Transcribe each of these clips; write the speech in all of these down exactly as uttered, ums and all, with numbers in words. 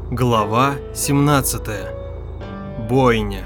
Глава семнадцатая. Бойня.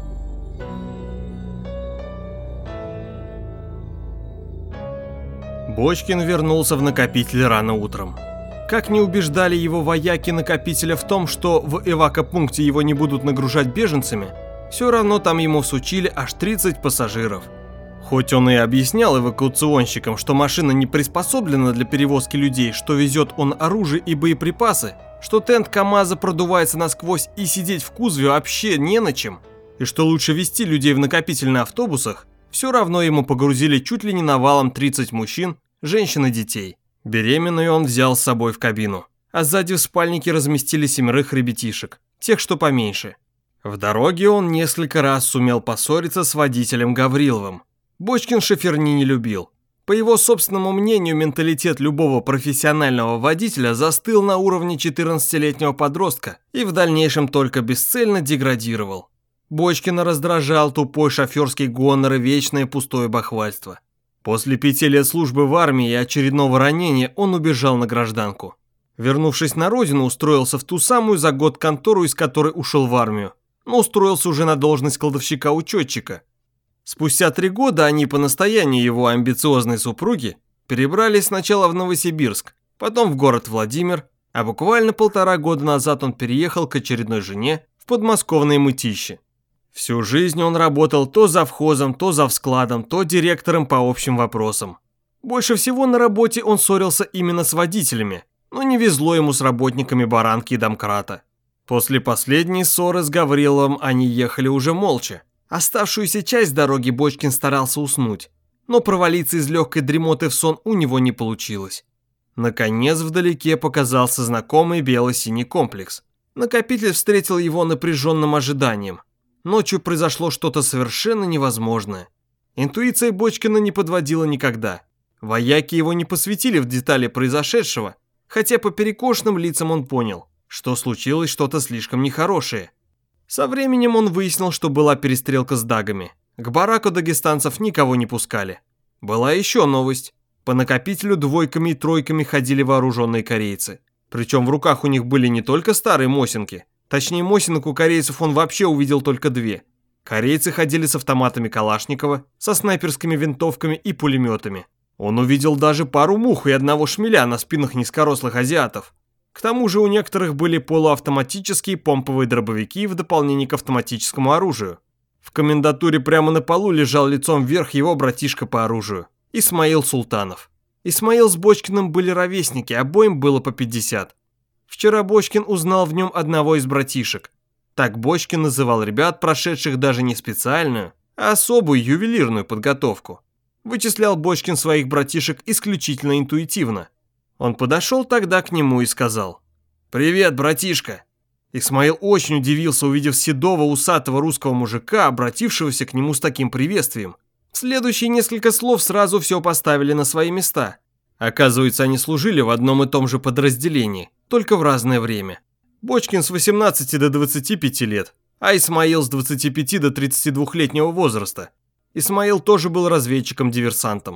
Бочкин вернулся в накопитель рано утром. Как не убеждали его вояки накопителя в том, что в эвакопункте его не будут нагружать беженцами, все равно там ему всучили аж тридцать пассажиров. Хоть он и объяснял эвакуационщикам, что машина не приспособлена для перевозки людей, что везет он оружие и боеприпасы, что тент КамАЗа продувается насквозь и сидеть в кузове вообще не на чем, и что лучше везти людей в накопитель на автобусах, все равно ему погрузили чуть ли не навалом тридцать мужчин, женщин и детей. Беременную он взял с собой в кабину, а сзади в спальнике разместили семерых ребятишек, тех, что поменьше. В дороге он несколько раз сумел поссориться с водителем Гавриловым. Бочкин шоферни не любил. По его собственному мнению, менталитет любого профессионального водителя застыл на уровне четырнадцатилетнего подростка и в дальнейшем только бесцельно деградировал. Бочкина раздражал тупой шоферский гонор и вечное пустое бахвальство. После пяти лет службы в армии и очередного ранения он убежал на гражданку. Вернувшись на родину, устроился в ту самую за год контору, из которой ушел в армию, но устроился уже на должность кладовщика-учетчика. Спустя три года они по настоянию его амбициозной супруги перебрались сначала в Новосибирск, потом в город Владимир, а буквально полтора года назад он переехал к очередной жене в подмосковное Мытищи. Всю жизнь он работал то завхозом, то завскладом, то директором по общим вопросам. Больше всего на работе он ссорился именно с водителями, но не везло ему с работниками баранки и домкрата. После последней ссоры с Гавриловым они ехали уже молча. Оставшуюся часть дороги Бочкин старался уснуть, но провалиться из легкой дремоты в сон у него не получилось. Наконец вдалеке показался знакомый бело-синий комплекс. Накопитель встретил его напряженным ожиданием. Ночью произошло что-то совершенно невозможное. Интуиция Бочкина не подводила никогда. Вояки его не посвятили в детали произошедшего, хотя по перекошенным лицам он понял, что случилось что-то слишком нехорошее. Со временем он выяснил, что была перестрелка с дагами. К бараку дагестанцев никого не пускали. Была еще новость. По накопителю двойками и тройками ходили вооруженные корейцы. Причем в руках у них были не только старые мосинки. Точнее, мосинок у корейцев он вообще увидел только две. Корейцы ходили с автоматами Калашникова, со снайперскими винтовками и пулеметами. Он увидел даже пару мух и одного шмеля на спинах низкорослых азиатов. К тому же у некоторых были полуавтоматические помповые дробовики в дополнение к автоматическому оружию. В комендатуре прямо на полу лежал лицом вверх его братишка по оружию, Исмаил Султанов. Исмаил с Бочкиным были ровесники, обоим было по пятьдесят. Вчера Бочкин узнал в нем одного из братишек. Так Бочкин называл ребят, прошедших даже не специальную, а особую ювелирную подготовку. Вычислял Бочкин своих братишек исключительно интуитивно. Он подошел тогда к нему и сказал: «Привет, братишка». Исмаил очень удивился, увидев седого усатого русского мужика, обратившегося к нему с таким приветствием. Следующие несколько слов сразу все поставили на свои места. Оказывается, они служили в одном и том же подразделении, только в разное время. Бочкин с восемнадцати до двадцати пяти лет, а Исмаил с двадцати пяти до тридцатидвухлетнего возраста. Исмаил тоже был разведчиком-диверсантом.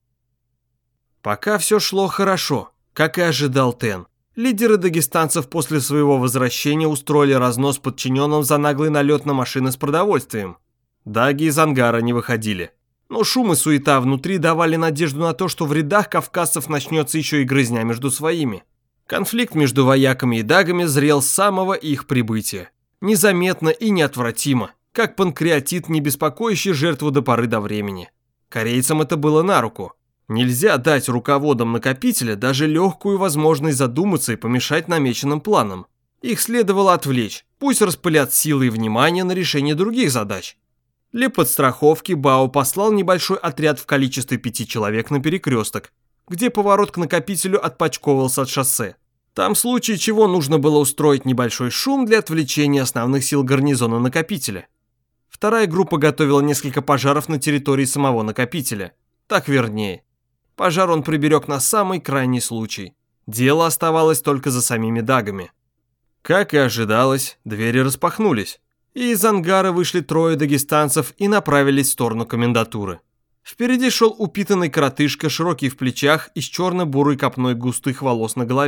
Пока все шло хорошо, как и ожидал Тен. Лидеры дагестанцев после своего возвращения устроили разнос подчиненным за наглый налет на машины с продовольствием. Даги из ангара не выходили. Но шум и суета внутри давали надежду на то, что в рядах кавказцев начнется еще и грызня между своими. Конфликт между вояками и дагами зрел с самого их прибытия. Незаметно и неотвратимо, как панкреатит, не беспокоящий жертву до поры до времени. Корейцам это было на руку. Нельзя дать руководам накопителя даже легкую возможность задуматься и помешать намеченным планам. Их следовало отвлечь, пусть распылят силы и внимание на решение других задач. Для подстраховки Бао послал небольшой отряд в количестве пяти человек на перекресток, где поворот к накопителю отпочковывался от шоссе. Там в случае чего нужно было устроить небольшой шум для отвлечения основных сил гарнизона накопителя. Вторая группа готовила несколько пожаров на территории самого накопителя. Так вернее. Пожар он приберег на самый крайний случай. Дело оставалось только за самими дагами. Как и ожидалось, двери распахнулись, и из ангара вышли трое дагестанцев и направились в сторону комендатуры. Впереди шел упитанный коротышка, широкий в плечах и с черно-бурой копной густых волос на голове.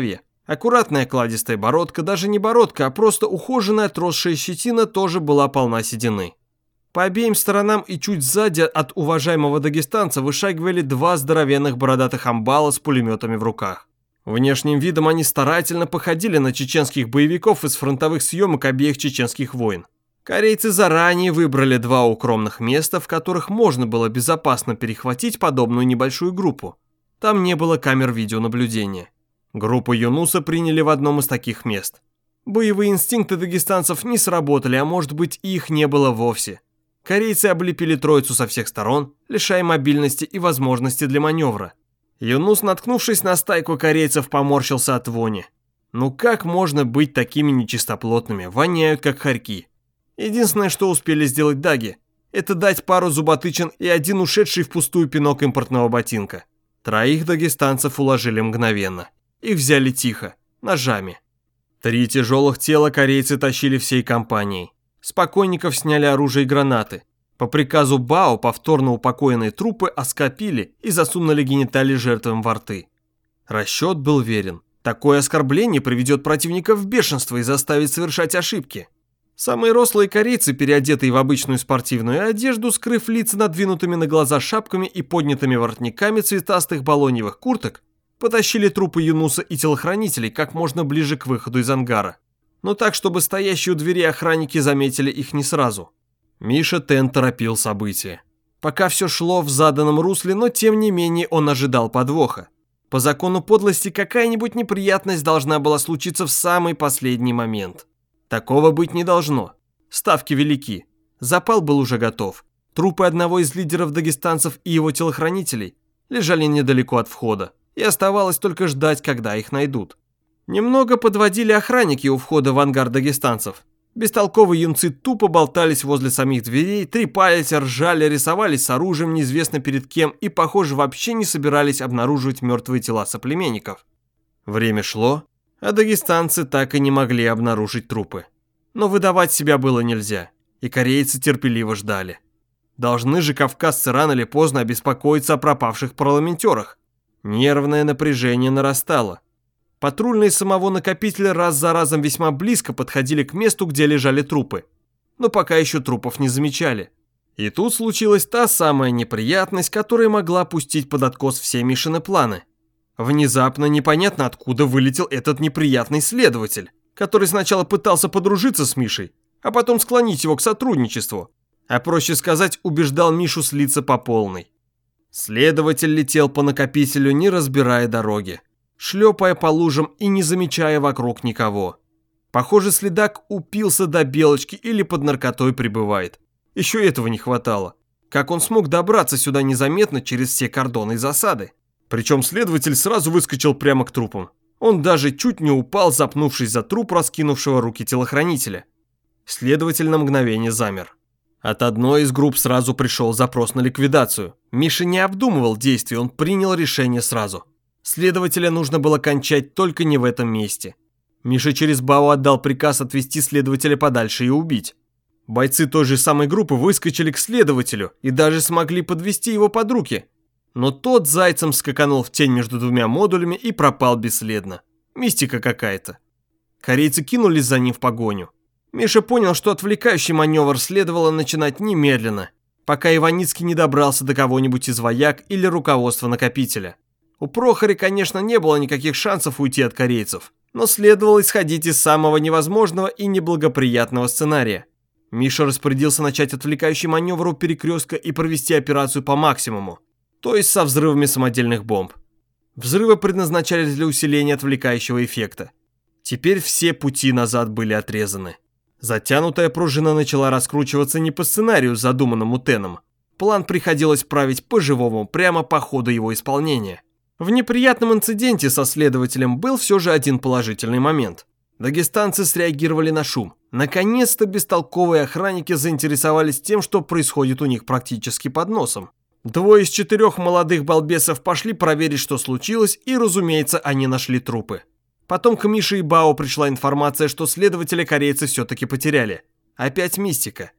Аккуратная кладистая бородка, даже не бородка, а просто ухоженная отросшая щетина тоже была полна седины. По обеим сторонам и чуть сзади от уважаемого дагестанца вышагивали два здоровенных бородатых амбала с пулеметами в руках. Внешним видом они старательно походили на чеченских боевиков из фронтовых съемок обеих чеченских войн. Корейцы заранее выбрали два укромных места, в которых можно было безопасно перехватить подобную небольшую группу. Там не было камер видеонаблюдения. Группу Юнуса приняли в одном из таких мест. Боевые инстинкты дагестанцев не сработали, а может быть и их не было вовсе. Корейцы облепили троицу со всех сторон, лишая мобильности и возможности для маневра. Юнус, наткнувшись на стайку корейцев, поморщился от вони. Ну как можно быть такими нечистоплотными, воняют как хорьки. Единственное, что успели сделать даги, это дать пару зуботычин и один ушедший впустую пинок импортного ботинка. Троих дагестанцев уложили мгновенно. Их взяли тихо, ножами. Три тяжелых тела корейцы тащили всей компанией. С покойников сняли оружие и гранаты. По приказу Бао повторно упокоенные трупы оскопили и засунули гениталии жертвам во рты. Расчет был верен. Такое оскорбление приведет противника в бешенство и заставит совершать ошибки. Самые рослые корейцы, переодетые в обычную спортивную одежду, скрыв лица надвинутыми на глаза шапками и поднятыми воротниками цветастых балоньевых курток, потащили трупы Юнуса и телохранителей как можно ближе к выходу из ангара. Но так, чтобы стоящие у двери охранники заметили их не сразу. Миша Тен торопил события. Пока все шло в заданном русле, но тем не менее он ожидал подвоха. По закону подлости какая-нибудь неприятность должна была случиться в самый последний момент. Такого быть не должно. Ставки велики. Запал был уже готов. Трупы одного из лидеров дагестанцев и его телохранителей лежали недалеко от входа, и оставалось только ждать, когда их найдут. Немного подводили охранники у входа в ангар дагестанцев. Бестолковые юнцы тупо болтались возле самих дверей, трепались, ржали, рисовались с оружием неизвестно перед кем и, похоже, вообще не собирались обнаруживать мертвые тела соплеменников. Время шло, а дагестанцы так и не могли обнаружить трупы. Но выдавать себя было нельзя, и корейцы терпеливо ждали. Должны же кавказцы рано или поздно обеспокоиться о пропавших парламентерах. Нервное напряжение нарастало. Патрульные самого накопителя раз за разом весьма близко подходили к месту, где лежали трупы. Но пока еще трупов не замечали. И тут случилась та самая неприятность, которая могла пустить под откос все Мишины планы. Внезапно непонятно откуда вылетел этот неприятный следователь, который сначала пытался подружиться с Мишей, а потом склонить его к сотрудничеству. А проще сказать, убеждал Мишу слиться по полной. Следователь летел по накопителю, не разбирая дороги, шлепая по лужам и не замечая вокруг никого. Похоже, следак упился до белочки или под наркотой пребывает. Еще этого не хватало. Как он смог добраться сюда незаметно через все кордоны и засады? Причем следователь сразу выскочил прямо к трупам. Он даже чуть не упал, запнувшись за труп раскинувшего руки телохранителя. Следователь на мгновение замер. От одной из групп сразу пришел запрос на ликвидацию. Миша не обдумывал действий, он принял решение сразу. Следователя нужно было кончать только не в этом месте. Миша через Бао отдал приказ отвести следователя подальше и убить. Бойцы той же самой группы выскочили к следователю и даже смогли подвести его под руки. Но тот зайцем скаканул в тень между двумя модулями и пропал бесследно. Мистика какая-то. Корейцы кинулись за ним в погоню. Миша понял, что отвлекающий маневр следовало начинать немедленно, пока Иваницкий не добрался до кого-нибудь из вояк или руководства накопителя. У Прохори, конечно, не было никаких шансов уйти от корейцев, но следовало исходить из самого невозможного и неблагоприятного сценария. Миша распорядился начать отвлекающий маневр у перекрестка и провести операцию по максимуму, то есть со взрывами самодельных бомб. Взрывы предназначались для усиления отвлекающего эффекта. Теперь все пути назад были отрезаны. Затянутая пружина начала раскручиваться не по сценарию, задуманному Теном. План приходилось править по-живому, прямо по ходу его исполнения. В неприятном инциденте со следователем был все же один положительный момент. Дагестанцы среагировали на шум. Наконец-то бестолковые охранники заинтересовались тем, что происходит у них практически под носом. Двое из четырех молодых балбесов пошли проверить, что случилось, и, разумеется, они нашли трупы. Потом к Мише и Бао пришла информация, что следователя корейцы все-таки потеряли. Опять мистика.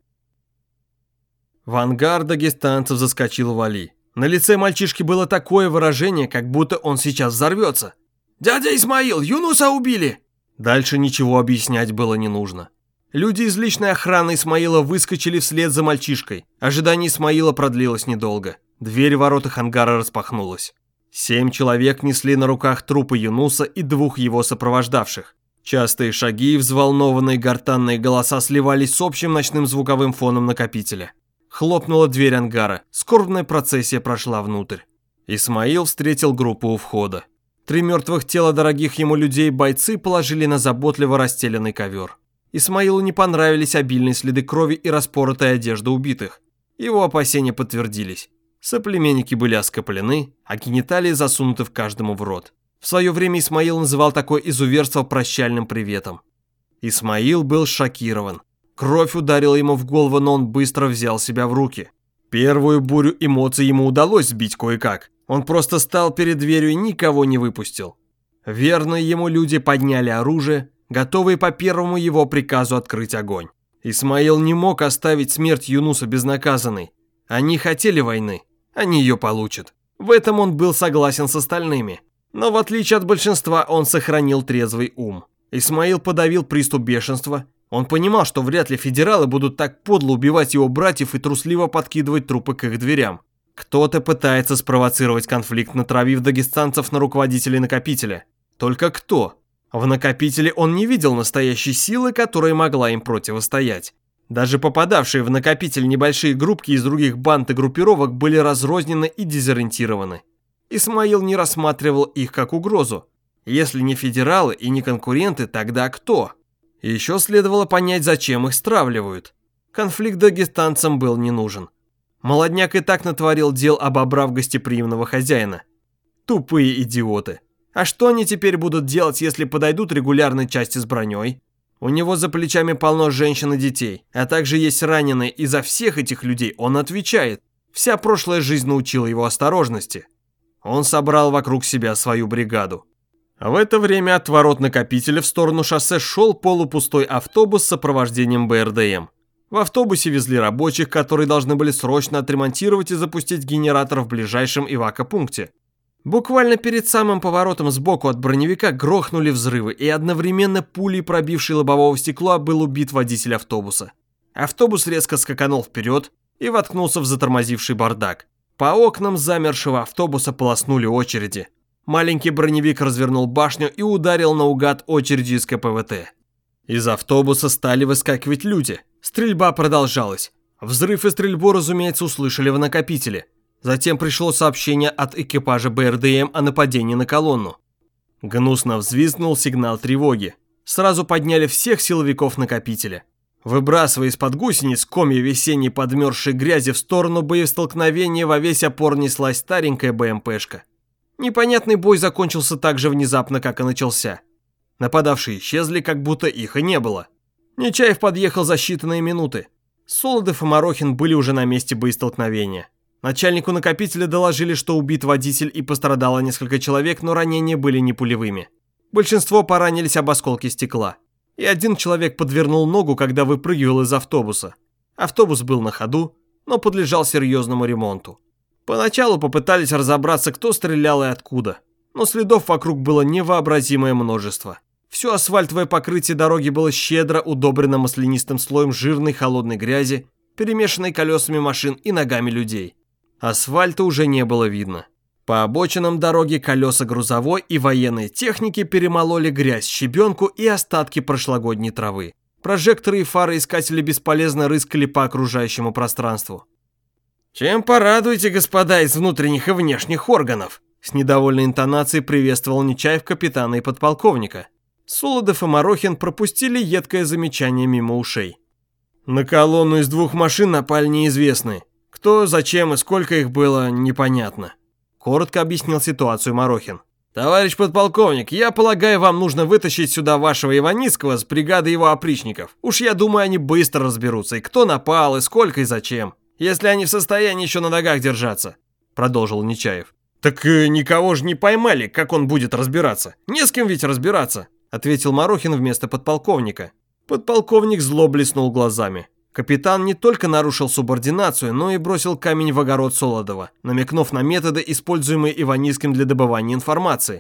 В ангар дагестанцев заскочил Вали. На лице мальчишки было такое выражение, как будто он сейчас взорвется. «Дядя Исмаил, Юнуса убили!» Дальше ничего объяснять было не нужно. Люди из личной охраны Исмаила выскочили вслед за мальчишкой. Ожидание Исмаила продлилось недолго. Дверь в воротах ангара распахнулась. Семь человек несли на руках трупы Юнуса и двух его сопровождавших. Частые шаги и взволнованные гортанные голоса сливались с общим ночным звуковым фоном накопителя. Хлопнула дверь ангара. Скорбная процессия прошла внутрь. Исмаил встретил группу у входа. Три мертвых тела дорогих ему людей бойцы положили на заботливо расстеленный ковер. Исмаилу не понравились обильные следы крови и распоротая одежда убитых. Его опасения подтвердились. Соплеменники были оскоплены, а гениталии засунуты в каждому в рот. В свое время Исмаил называл такое изуверство прощальным приветом. Исмаил был шокирован. Кровь ударила ему в голову, но он быстро взял себя в руки. Первую бурю эмоций ему удалось сбить кое-как. Он просто стал перед дверью и никого не выпустил. Верные ему люди подняли оружие, готовые по первому его приказу открыть огонь. Исмаил не мог оставить смерть Юнуса безнаказанной. Они хотели войны, они ее получат. В этом он был согласен с остальными. Но в отличие от большинства, он сохранил трезвый ум. Исмаил подавил приступ бешенства. Он понимал, что вряд ли федералы будут так подло убивать его братьев и трусливо подкидывать трупы к их дверям. Кто-то пытается спровоцировать конфликт, натравив дагестанцев на руководителей накопителя. Только кто? В накопителе он не видел настоящей силы, которая могла им противостоять. Даже попадавшие в накопитель небольшие группки из других банд и группировок были разрознены и дезориентированы. Исмаил не рассматривал их как угрозу. Если не федералы и не конкуренты, тогда кто? Еще следовало понять, зачем их стравливают. Конфликт дагестанцам был не нужен. Молодняк и так натворил дел, обобрав гостеприимного хозяина. Тупые идиоты. А что они теперь будут делать, если подойдут регулярные части с броней? У него за плечами полно женщин и детей, а также есть раненые, и за всех этих людей он отвечает. Вся прошлая жизнь научила его осторожности. Он собрал вокруг себя свою бригаду. А в это время от ворот накопителя в сторону шоссе шел полупустой автобус с сопровождением бэ эр дэ эм. В автобусе везли рабочих, которые должны были срочно отремонтировать и запустить генератор в ближайшем эвакопункте. Буквально перед самым поворотом сбоку от броневика грохнули взрывы, и одновременно пулей, пробившей лобового стекла, был убит водитель автобуса. Автобус резко скаканул вперед и воткнулся в затормозивший бардак. По окнам замершего автобуса полоснули очереди. Маленький броневик развернул башню и ударил наугад очередью из ка пэ вэ тэ. Из автобуса стали выскакивать люди. Стрельба продолжалась. Взрыв и стрельбу, разумеется, услышали в накопителе. Затем пришло сообщение от экипажа бэ эр дэ эм о нападении на колонну. Гнусно взвизгнул сигнал тревоги. Сразу подняли всех силовиков накопителя. Выбрасывая из-под гусениц комья весенней подмерзшей грязи в сторону боестолкновения, во весь опор неслась старенькая бэ эм пэ-шка. Непонятный бой закончился так же внезапно, как и начался. Нападавшие исчезли, как будто их и не было. Нечаев подъехал за считанные минуты. Солодов и Марохин были уже на месте боестолкновения. Начальнику накопителя доложили, что убит водитель и пострадало несколько человек, но ранения были не пулевыми. Большинство поранились об осколки стекла. И один человек подвернул ногу, когда выпрыгивал из автобуса. Автобус был на ходу, но подлежал серьезному ремонту. Поначалу попытались разобраться, кто стрелял и откуда, но следов вокруг было невообразимое множество. Все асфальтовое покрытие дороги было щедро удобрено маслянистым слоем жирной холодной грязи, перемешанной колесами машин и ногами людей. Асфальта уже не было видно. По обочинам дороги колеса грузовой и военной техники перемололи грязь, щебенку и остатки прошлогодней травы. Прожекторы и фары искателя бесполезно рыскали по окружающему пространству. «Чем порадуйте, господа из внутренних и внешних органов?» С недовольной интонацией приветствовал Нечаев капитана и подполковника. Солодов и Марохин пропустили едкое замечание мимо ушей. На колонну из двух машин напали неизвестные. Кто, зачем и сколько их было, непонятно. Коротко объяснил ситуацию Марохин. «Товарищ подполковник, я полагаю, вам нужно вытащить сюда вашего Иваницкого с бригадой его опричников. Уж я думаю, они быстро разберутся, и кто напал, и сколько, и зачем. Если они в состоянии еще на ногах держаться», — продолжил Нечаев. «Так э, никого же не поймали, как он будет разбираться? Не с кем ведь разбираться», — ответил Марохин вместо подполковника. Подполковник зло блеснул глазами. Капитан не только нарушил субординацию, но и бросил камень в огород Солодова, намекнув на методы, используемые Иваницким для добывания информации.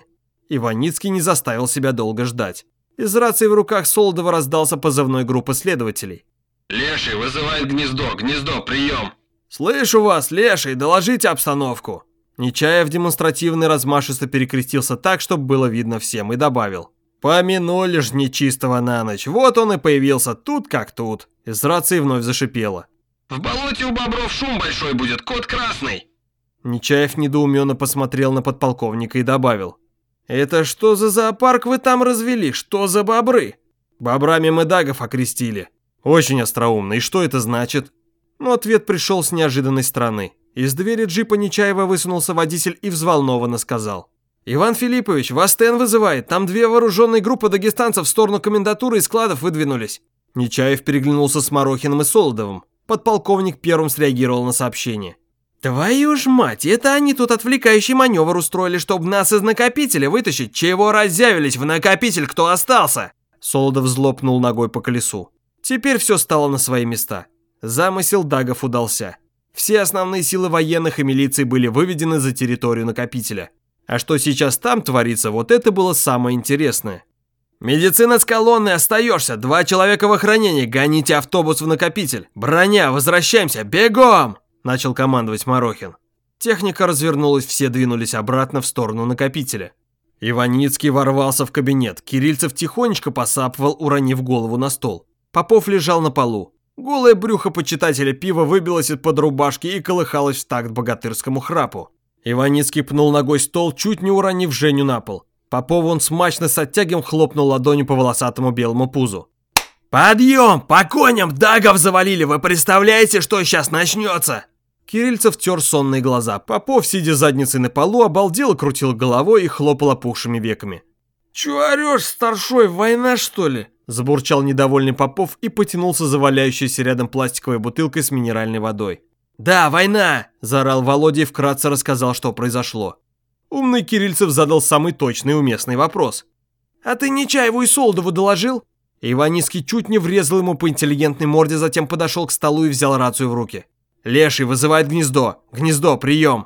Иваницкий не заставил себя долго ждать. Из рации в руках Солодова раздался позывной группы следователей. «Леший вызывает гнездо, гнездо, прием!» «Слышу вас, Леший, доложите обстановку!» Нечаев демонстративно и размашисто перекрестился так, чтобы было видно всем, и добавил. «Помянули ж нечистого на ночь, вот он и появился тут как тут!» Из рации вновь зашипело. «В болоте у бобров шум большой будет, кот красный!» Нечаев недоуменно посмотрел на подполковника и добавил. «Это что за зоопарк вы там развели? Что за бобры?» «Бобрами мы дагов окрестили». «Очень остроумно. И что это значит?» Но ответ пришел с неожиданной стороны. Из двери джипа Нечаева высунулся водитель и взволнованно сказал. «Иван Филиппович, вас Тен вызывает. Там две вооруженные группы дагестанцев в сторону комендатуры и складов выдвинулись». Нечаев переглянулся с Марохиным и Солодовым. Подполковник первым среагировал на сообщение. «Твою ж мать, это они тут отвлекающий маневр устроили, чтобы нас из накопителя вытащить. Чего разъявились в накопитель, кто остался?» Солодов злопнул ногой по колесу. Теперь все стало на свои места. Замысел дагов удался. Все основные силы военных и милиции были выведены за территорию накопителя. А что сейчас там творится, вот это было самое интересное. «Медицина с колонной, остаешься, два человека в охранении, гоните автобус в накопитель. Броня, возвращаемся, бегом!» Начал командовать Марохин. Техника развернулась, все двинулись обратно в сторону накопителя. Иваницкий ворвался в кабинет, Кирильцев тихонечко посапывал, уронив голову на стол. Попов лежал на полу. Голое брюхо почитателя пива выбилось из-под рубашки и колыхалось в такт богатырскому храпу. Иваницкий пнул ногой стол, чуть не уронив Женю на пол. Попову он смачно с оттягом хлопнул ладонью по волосатому белому пузу. «Подъем! По коням! Дагов завалили! Вы представляете, что сейчас начнется?» Кирильцев тер сонные глаза. Попов, сидя задницей на полу, обалдел, крутил головой и хлопал опухшими веками. «Чё орёшь, старшой, война что ли?» Забурчал недовольный Попов и потянулся за валяющейся рядом пластиковой бутылкой с минеральной водой. «Да, война!» – заорал Володя и вкратце рассказал, что произошло. Умный Кирильцев задал самый точный и уместный вопрос. «А ты Нечаеву и Солодову доложил?» Иваницкий чуть не врезал ему по интеллигентной морде, затем подошел к столу и взял рацию в руки. «Леший вызывает гнездо! Гнездо, прием!»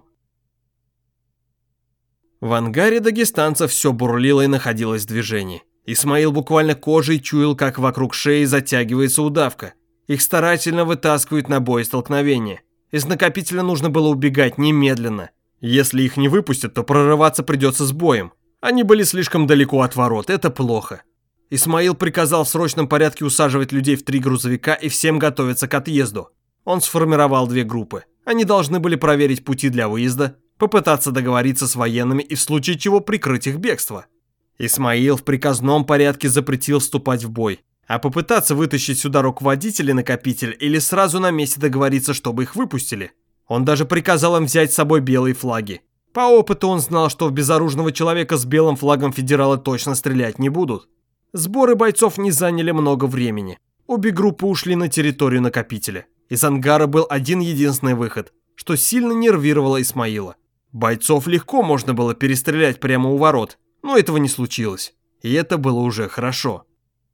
В ангаре дагестанцев все бурлило и находилось в движении. Исмаил буквально кожей чуял, как вокруг шеи затягивается удавка. Их старательно вытаскивают на бой столкновения. Из накопителя нужно было убегать немедленно. Если их не выпустят, то прорываться придется с боем. Они были слишком далеко от ворот, это плохо. Исмаил приказал в срочном порядке усаживать людей в три грузовика и всем готовиться к отъезду. Он сформировал две группы. Они должны были проверить пути для выезда, попытаться договориться с военными и в случае чего прикрыть их бегство. Исмаил в приказном порядке запретил вступать в бой, а попытаться вытащить сюда руководителей накопителя или сразу на месте договориться, чтобы их выпустили. Он даже приказал им взять с собой белые флаги. По опыту он знал, что в безоружного человека с белым флагом федералы точно стрелять не будут. Сборы бойцов не заняли много времени. Обе группы ушли на территорию накопителя. Из ангара был один единственный выход, что сильно нервировало Исмаила. Бойцов легко можно было перестрелять прямо у ворот, но этого не случилось. И это было уже хорошо.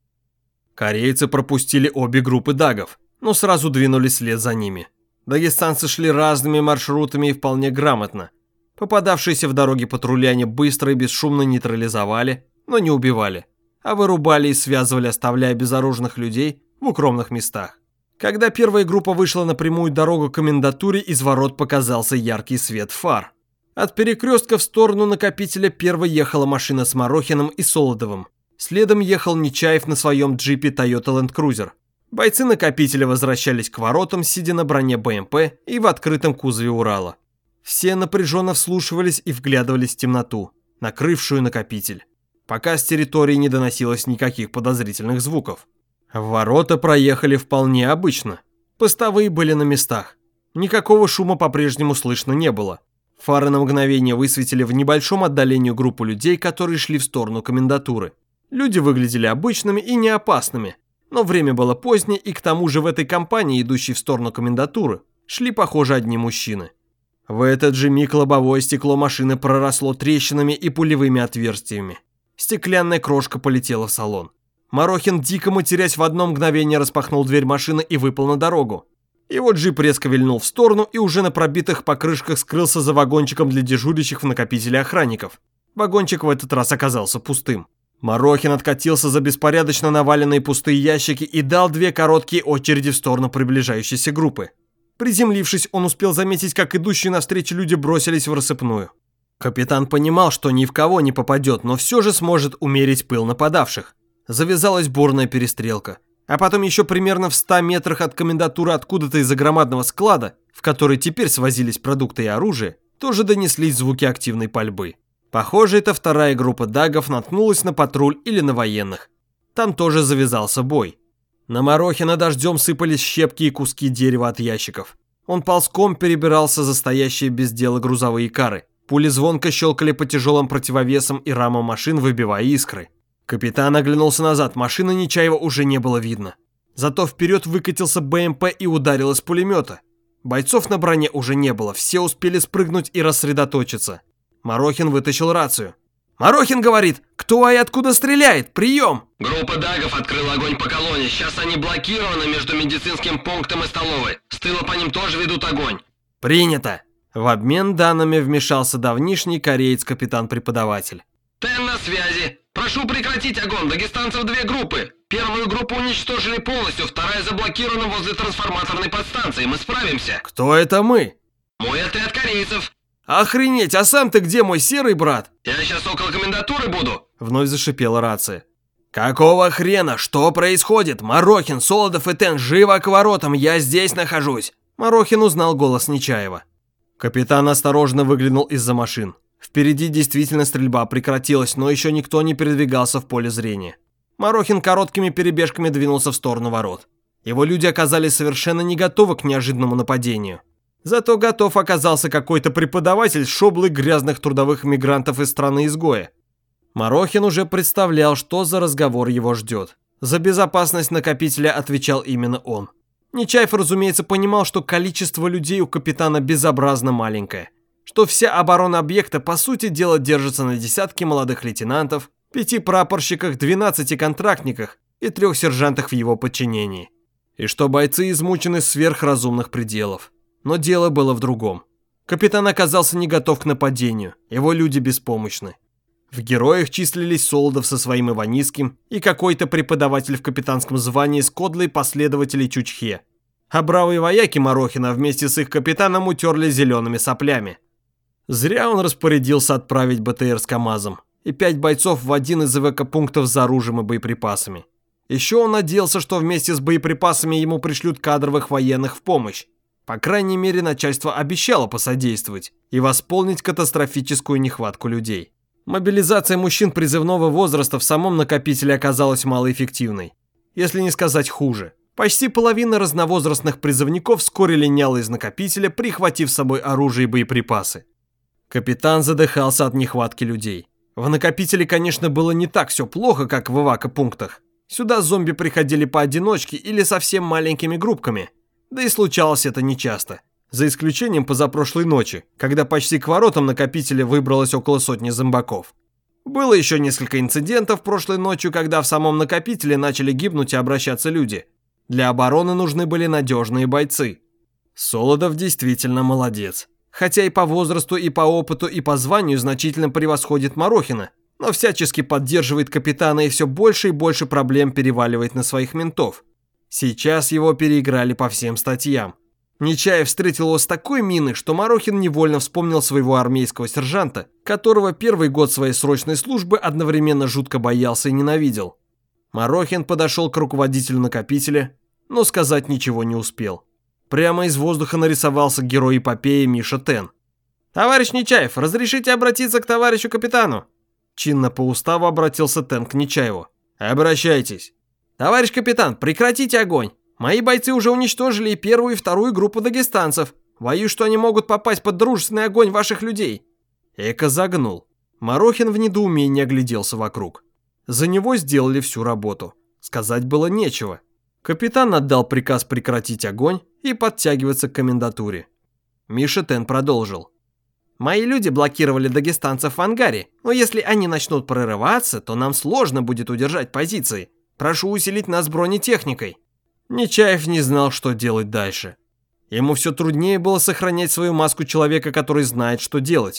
Корейцы пропустили обе группы дагов, но сразу двинулись вслед за ними. Дагестанцы шли разными маршрутами и вполне грамотно. Попадавшиеся в дороге патрули они быстро и бесшумно нейтрализовали, но не убивали, а вырубали и связывали, оставляя безоружных людей в укромных местах. Когда первая группа вышла на прямую дорогу к комендатуре, из ворот показался яркий свет фар. От перекрестка в сторону накопителя первой ехала машина с Марохиным и Солодовым. Следом ехал Нечаев на своем джипе Toyota Land Cruiser. Бойцы накопителя возвращались к воротам, сидя на броне БМП и в открытом кузове Урала. Все напряженно вслушивались и вглядывались в темноту, накрывшую накопитель, пока с территории не доносилось никаких подозрительных звуков. Ворота проехали вполне обычно. Постовые были на местах. Никакого шума по-прежнему слышно не было. Фары на мгновение высветили в небольшом отдалении группу людей, которые шли в сторону комендатуры. Люди выглядели обычными и не опасными, но время было позднее, и к тому же в этой компании, идущей в сторону комендатуры, шли, похоже, одни мужчины. В этот же миг лобовое стекло машины проросло трещинами и пулевыми отверстиями. Стеклянная крошка полетела в салон. Марохин, дико матерясь, в одно мгновение распахнул дверь машины и выпал на дорогу. Его джип резко вильнул в сторону и уже на пробитых покрышках скрылся за вагончиком для дежурящих в накопителе охранников. Вагончик в этот раз оказался пустым. Марохин откатился за беспорядочно наваленные пустые ящики и дал две короткие очереди в сторону приближающейся группы. Приземлившись, он успел заметить, как идущие навстречу люди бросились в рассыпную. Капитан понимал, что ни в кого не попадет, но все же сможет умерить пыл нападавших. Завязалась бурная перестрелка. А потом еще примерно в ста метрах от комендатуры откуда-то из-за громадного склада, в который теперь свозились продукты и оружие, тоже донеслись звуки активной пальбы. Похоже, эта вторая группа дагов наткнулась на патруль или на военных. Там тоже завязался бой. На Марохина дождем сыпались щепки и куски дерева от ящиков. Он ползком перебирался за стоящие без дела грузовые кары. Пули звонко щелкали по тяжелым противовесам и рамам машин, выбивая искры. Капитан оглянулся назад, машины Нечаева уже не было видно. Зато вперед выкатился БМП и ударил из пулемета. Бойцов на броне уже не было, все успели спрыгнуть и рассредоточиться. Марохин вытащил рацию. «Марохин говорит, кто и откуда стреляет? Прием!» Группа дагов открыла огонь по колонне. Сейчас они блокированы между медицинским пунктом и столовой. С тыла по ним тоже ведут огонь. «Принято!» В обмен данными вмешался давнишний кореец-капитан-преподаватель. Тен на связи. Прошу прекратить огонь. Дагестанцев две группы. Первую группу уничтожили полностью, вторая заблокирована возле трансформаторной подстанции. Мы справимся. «Кто это мы?» Мой отряд корейцев. «Охренеть, а сам ты где, мой серый брат?» Я сейчас около комендатуры буду. Вновь зашипела рация. «Какого хрена? Что происходит? Марохин, Солодов и Тен, живо к воротам, я здесь нахожусь!» Марохин узнал голос Нечаева. Капитан осторожно выглянул из-за машин. Впереди действительно стрельба прекратилась, но еще никто не передвигался в поле зрения. Марохин короткими перебежками двинулся в сторону ворот. Его люди оказались совершенно не готовы к неожиданному нападению. Зато готов оказался какой-то преподаватель шоблы грязных трудовых мигрантов из страны-изгоя. Марохин уже представлял, что за разговор его ждет. За безопасность накопителя отвечал именно он. Нечаев, разумеется, понимал, что количество людей у капитана безобразно маленькое. Что вся оборона объекта, по сути дела, держится на десятке молодых лейтенантов, пяти прапорщиках, двенадцати контрактниках и трех сержантах в его подчинении. И что бойцы измучены сверхразумных пределов. Но дело было в другом. Капитан оказался не готов к нападению, его люди беспомощны. В героях числились Солодов со своим Иваниским и какой-то преподаватель в капитанском звании с кодлой последователей Чучхе. А бравые вояки Марохина вместе с их капитаном утерли зелеными соплями. Зря он распорядился отправить БТР с КамАЗом и пять бойцов в один из эвакопунктов с оружием и боеприпасами. Еще он надеялся, что вместе с боеприпасами ему пришлют кадровых военных в помощь. По крайней мере, начальство обещало посодействовать и восполнить катастрофическую нехватку людей. Мобилизация мужчин призывного возраста в самом накопителе оказалась малоэффективной. Если не сказать хуже. Почти половина разновозрастных призывников вскоре линяла из накопителя, прихватив с собой оружие и боеприпасы. Капитан задыхался от нехватки людей. В накопителе, конечно, было не так все плохо, как в эвакопунктах. Сюда зомби приходили поодиночке или совсем маленькими группками. Да и случалось это нечасто. За исключением позапрошлой ночи, когда почти к воротам накопителя выбралось около сотни зомбаков. Было еще несколько инцидентов прошлой ночью, когда в самом накопителе начали гибнуть и обращаться люди. Для обороны нужны были надежные бойцы. Солодов действительно молодец. Хотя и по возрасту, и по опыту, и по званию значительно превосходит Марохина, но всячески поддерживает капитана и все больше и больше проблем переваливает на своих ментов. Сейчас его переиграли по всем статьям. Нечаев встретил его с такой миной, что Марохин невольно вспомнил своего армейского сержанта, которого первый год своей срочной службы одновременно жутко боялся и ненавидел. Марохин подошел к руководителю накопителя, но сказать ничего не успел. Прямо из воздуха нарисовался герой эпопеи Миша Тен. «Товарищ Нечаев, разрешите обратиться к товарищу капитану?» Чинно по уставу обратился Тен к Нечаеву. «Обращайтесь». «Товарищ капитан, прекратите огонь. Мои бойцы уже уничтожили и первую, и вторую группу дагестанцев. Боюсь, что они могут попасть под дружественный огонь ваших людей». Эко загнул. Марохин в недоумении огляделся вокруг. За него сделали всю работу. Сказать было нечего. Капитан отдал приказ прекратить огонь и подтягиваться к комендатуре. Миша Тен продолжил. «Мои люди блокировали дагестанцев в ангаре, но если они начнут прорываться, то нам сложно будет удержать позиции. Прошу усилить нас бронетехникой». Нечаев не знал, что делать дальше. Ему все труднее было сохранять свою маску человека, который знает, что делать.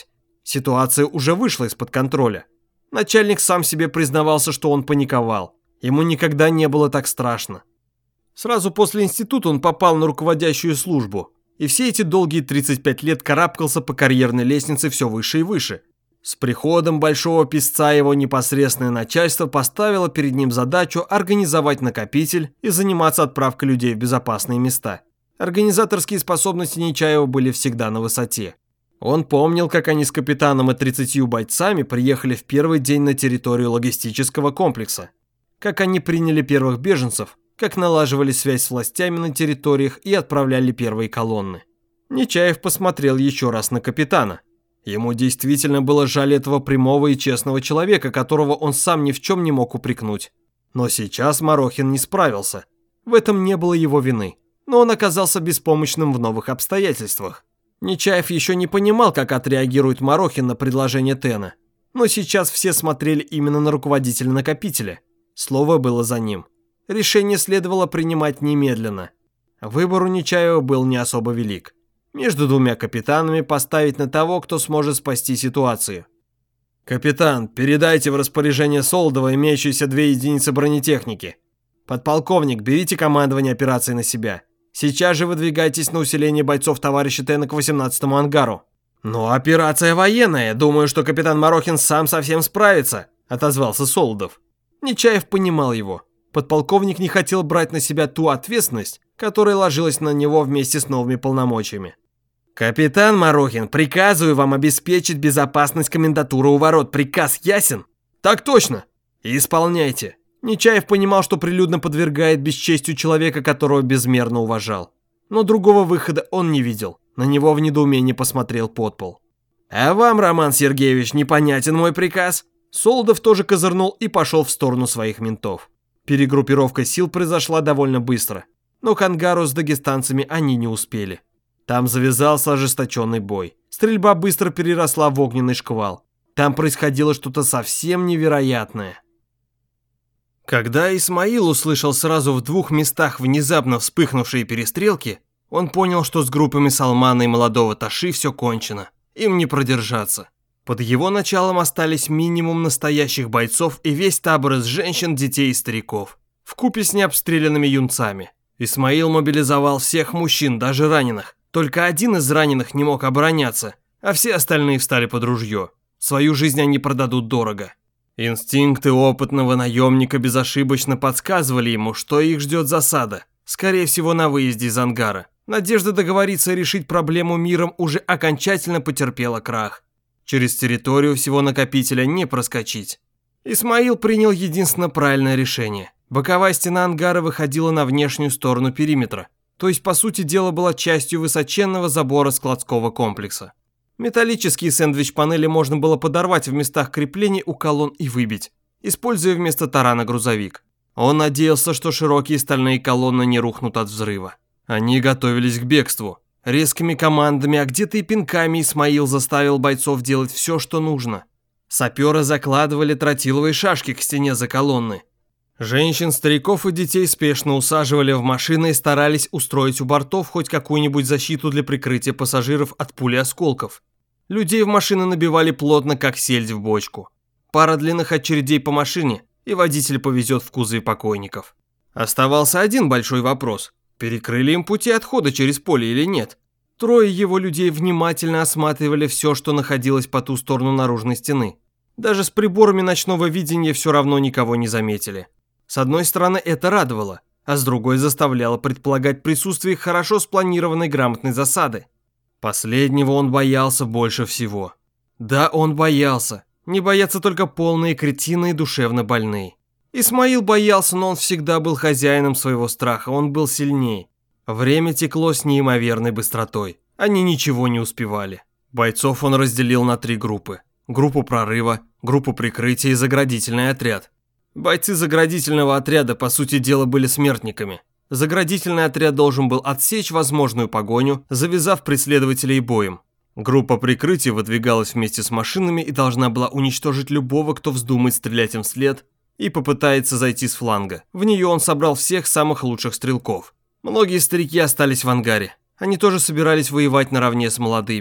Ситуация уже вышла из-под контроля. Начальник сам себе признавался, что он паниковал. Ему никогда не было так страшно. Сразу после института он попал на руководящую службу. И все эти долгие тридцать пять лет карабкался по карьерной лестнице все выше и выше. С приходом большого писца его непосредственное начальство поставило перед ним задачу организовать накопитель и заниматься отправкой людей в безопасные места. Организаторские способности Нечаева были всегда на высоте. Он помнил, как они с капитаном и тридцатью бойцами приехали в первый день на территорию логистического комплекса. Как они приняли первых беженцев, как налаживали связь с властями на территориях и отправляли первые колонны. Нечаев посмотрел еще раз на капитана. Ему действительно было жаль этого прямого и честного человека, которого он сам ни в чем не мог упрекнуть. Но сейчас Марохин не справился. В этом не было его вины. Но он оказался беспомощным в новых обстоятельствах. Нечаев еще не понимал, как отреагирует Марохин на предложение Тена. Но сейчас все смотрели именно на руководителя накопителя. Слово было за ним. Решение следовало принимать немедленно. Выбор у Нечаева был не особо велик. Между двумя капитанами поставить на того, кто сможет спасти ситуацию. «Капитан, передайте в распоряжение Солодова имеющиеся две единицы бронетехники. Подполковник, берите командование операцией на себя. Сейчас же выдвигайтесь на усиление бойцов товарища Тена к восемнадцатому ангару». «Но операция военная, думаю, что капитан Марохин сам совсем справится», — отозвался Солодов. Нечаев понимал его. Подполковник не хотел брать на себя ту ответственность, которая ложилась на него вместе с новыми полномочиями. «Капитан Марохин, приказываю вам обеспечить безопасность комендатуры у ворот. Приказ ясен?» «Так точно!» «Исполняйте». Нечаев понимал, что прилюдно подвергает бесчестью человека, которого безмерно уважал. Но другого выхода он не видел. На него в недоумении посмотрел подпол. «А вам, Роман Сергеевич, непонятен мой приказ?» Солодов тоже козырнул и пошел в сторону своих ментов. Перегруппировка сил произошла довольно быстро. Но к ангару с дагестанцами они не успели. Там завязался ожесточенный бой. Стрельба быстро переросла в огненный шквал. Там происходило что-то совсем невероятное. Когда Исмаил услышал сразу в двух местах внезапно вспыхнувшие перестрелки, он понял, что с группами Салмана и молодого Таши все кончено. Им не продержаться. Под его началом остались минимум настоящих бойцов и весь табор из женщин, детей и стариков. Вкупе с необстрелянными юнцами. Исмаил мобилизовал всех мужчин, даже раненых. Только один из раненых не мог обороняться, а все остальные встали под ружье. Свою жизнь они продадут дорого. Инстинкты опытного наемника безошибочно подсказывали ему, что их ждет засада. Скорее всего, на выезде из ангара. Надежда договориться и решить проблему миром уже окончательно потерпела крах. Через территорию всего накопителя не проскочить. Исмаил принял единственно правильное решение. Боковая стена ангара выходила на внешнюю сторону периметра. То есть, по сути дела, была частью высоченного забора складского комплекса. Металлические сэндвич-панели можно было подорвать в местах креплений у колонн и выбить, используя вместо тарана грузовик. Он надеялся, что широкие стальные колонны не рухнут от взрыва. Они готовились к бегству. Резкими командами, а где-то и пинками Исмаил заставил бойцов делать все, что нужно. Саперы закладывали тротиловые шашки к стене за колонны. Женщин, стариков и детей спешно усаживали в машины и старались устроить у бортов хоть какую-нибудь защиту для прикрытия пассажиров от пули осколков. Людей в машины набивали плотно, как сельдь в бочку. Пара длинных очередей по машине, и водитель повезет в кузове покойников. Оставался один большой вопрос. Перекрыли им пути отхода через поле или нет? Трое его людей внимательно осматривали все, что находилось по ту сторону наружной стены. Даже с приборами ночного видения все равно никого не заметили. С одной стороны, это радовало, а с другой заставляло предполагать присутствие хорошо спланированной грамотной засады. Последнего он боялся больше всего. Да, он боялся. Не боятся только полные кретины и душевно больные. Исмаил боялся, но он всегда был хозяином своего страха, он был сильнее. Время текло с неимоверной быстротой. Они ничего не успевали. Бойцов он разделил на три группы. Группу прорыва, группу прикрытия и заградительный отряд. Бойцы заградительного отряда, по сути дела, были смертниками. Заградительный отряд должен был отсечь возможную погоню, завязав преследователей боем. Группа прикрытия выдвигалась вместе с машинами и должна была уничтожить любого, кто вздумает стрелять им вслед и попытается зайти с фланга. В нее он собрал всех самых лучших стрелков. Многие старики остались в ангаре. Они тоже собирались воевать наравне с молодыми.